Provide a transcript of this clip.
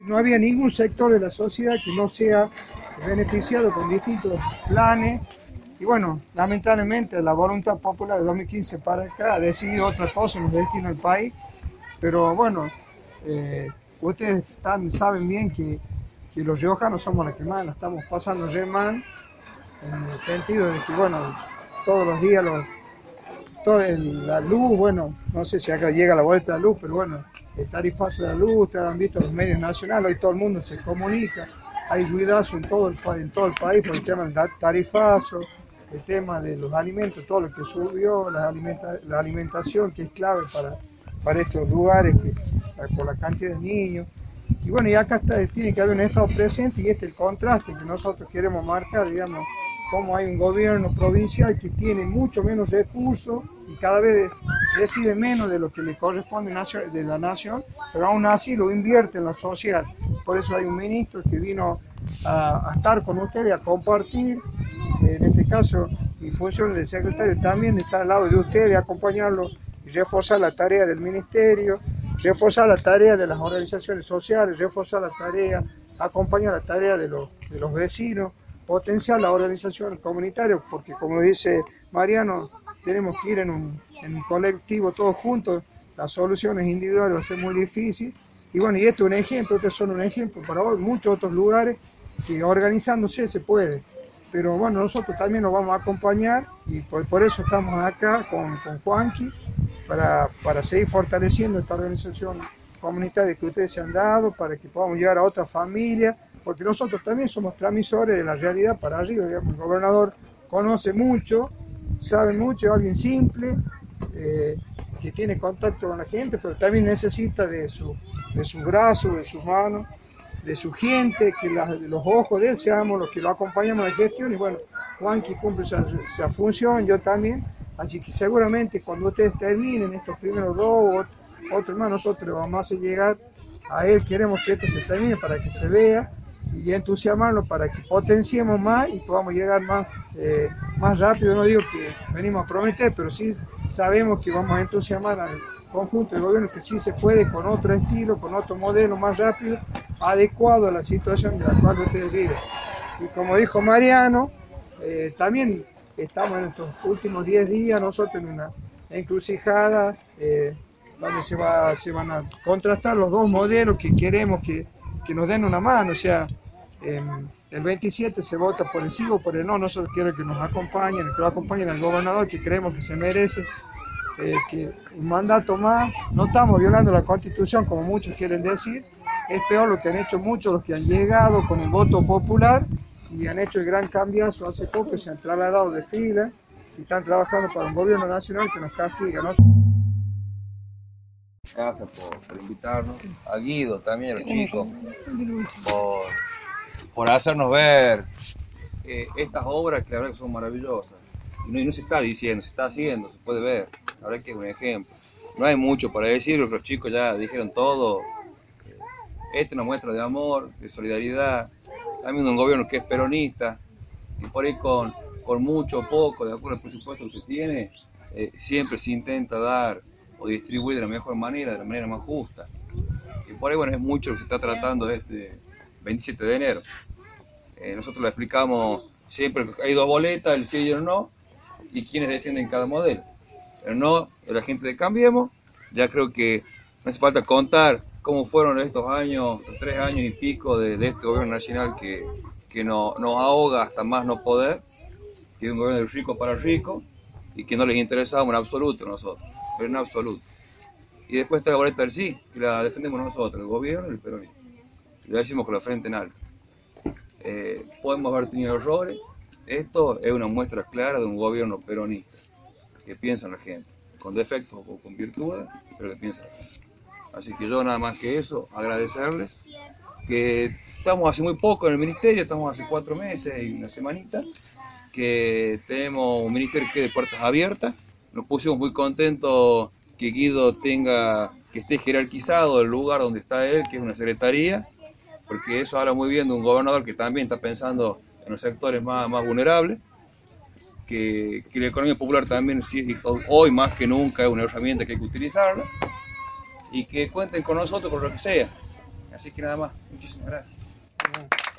No había ningún sector de la sociedad que no sea beneficiado con distintos planes. Y bueno, lamentablemente la voluntad popular de 2015 para acá ha decidido otra cosa en los destinos del país. Pero bueno, ustedes saben bien que los riojanos somos los que más la estamos pasando re mal, en el sentido de que, bueno, todos los días la luz, bueno, no sé si acá llega la vuelta de la luz, pero bueno, el tarifazo de la luz, ustedes han visto los medios nacionales, hoy todo el mundo se comunica, hay ruidazo en todo el país por el tema del tarifazo, el tema de los alimentos, todo lo que subió, la alimentación que es clave para estos lugares, por la cantidad de niños. Y bueno, y acá tiene que haber un Estado presente y este es el contraste que nosotros queremos marcar, digamos, cómo hay un gobierno provincial que tiene mucho menos recursos y cada vez recibe menos de lo que le corresponde de la nación, pero aún así lo invierte en lo social. Por eso hay un ministro que vino a estar con ustedes, a compartir, en este caso, mi función de secretario también de estar al lado de ustedes, de acompañarlos y reforzar la tarea del ministerio, reforzar la tarea de las organizaciones sociales, reforzar la tarea, acompañar la tarea de los vecinos, potenciar las organizaciones comunitarias, porque como dice Mariano, tenemos que ir en un colectivo todos juntos, las soluciones individuales va a ser muy difícil. Y bueno, y esto es un ejemplo, estos son un ejemplo para hoy, muchos otros lugares que organizándose se puede. Pero bueno, nosotros también nos vamos a acompañar y por eso estamos acá con Juanqui, para seguir fortaleciendo esta organización comunitaria que ustedes se han dado, para que podamos llegar a otras familias, porque nosotros también somos transmisores de la realidad para arriba, digamos, el gobernador conoce mucho, sabe mucho, es alguien simple, que tiene contacto con la gente, pero también necesita de sus brazos, de sus manos, de su gente, que los ojos de él seamos los que lo acompañamos en la gestión. Y bueno, Juanqui cumple esa función, yo también, así que seguramente cuando ustedes terminen estos primeros dos, otros más, nosotros le vamos a hacer llegar a él, queremos que esto se termine para que se vea y entusiasmarlo para que potenciemos más y podamos llegar más rápido. No digo que venimos a prometer, pero sí sabemos que vamos a entusiasmar al conjunto de gobierno, que sí se puede con otro estilo, con otro modelo más rápido, adecuado a la situación de la cual ustedes viven. Y como dijo Mariano, también estamos en estos últimos 10 días nosotros en una encrucijada donde se van a contrastar los dos modelos que queremos que nos den una mano. O sea, el 27 se vota por el sí o por el no. Nosotros queremos que nos acompañen, que lo acompañen al gobernador, que creemos que se merece que un mandato más. No estamos violando la Constitución como muchos quieren decir, es peor lo que han hecho muchos, los que han llegado con un voto popular y han hecho el gran cambiazo hace poco, se han trasladado de fila y están trabajando para un gobierno nacional que nos castiga, ¿no? Gracias por invitarnos, a Guido también, a los chicos, por hacernos ver estas obras que la verdad que son maravillosas. Y no se está diciendo, se está haciendo, se puede ver. La verdad que es un ejemplo. No hay mucho para decir, los chicos ya dijeron todo. Esta es una muestra de amor, de solidaridad, también de un gobierno que es peronista, y por ahí con mucho o poco, de acuerdo al presupuesto que se tiene, siempre se intenta dar o distribuir de la mejor manera, de la manera más justa. Y por ahí, bueno, es mucho lo que se está tratando este 27 de enero. Nosotros lo explicamos siempre, que hay dos boletas, el sí y el no, y quienes defienden cada modelo. El no de la gente de Cambiemos, ya creo que no hace falta contar cómo fueron estos años, estos 3 años y pico de este gobierno nacional que nos ahoga hasta más no poder, que es un gobierno de rico para rico y que no les interesamos en absoluto a nosotros, pero en absoluto. Y después está la boleta del sí, que la defendemos nosotros, el gobierno y el peronismo. Y lo decimos con la frente en alto. Podemos haber tenido errores, esto es una muestra clara de un gobierno peronista, que piensa en la gente, con defectos o con virtudes, pero que piensa en la gente. Así que yo nada más que eso, agradecerles, que estamos hace muy poco en el ministerio, estamos hace 4 meses y una semanita, que tenemos un ministerio que es de puertas abiertas. Nos pusimos muy contentos que Guido que esté jerarquizado el lugar donde está él, que es una secretaría, porque eso habla muy bien de un gobernador que también está pensando en los sectores más vulnerables, que la economía popular también hoy más que nunca es una herramienta que hay que utilizarla, y que cuenten con nosotros por lo que sea. Así que nada más, muchísimas gracias.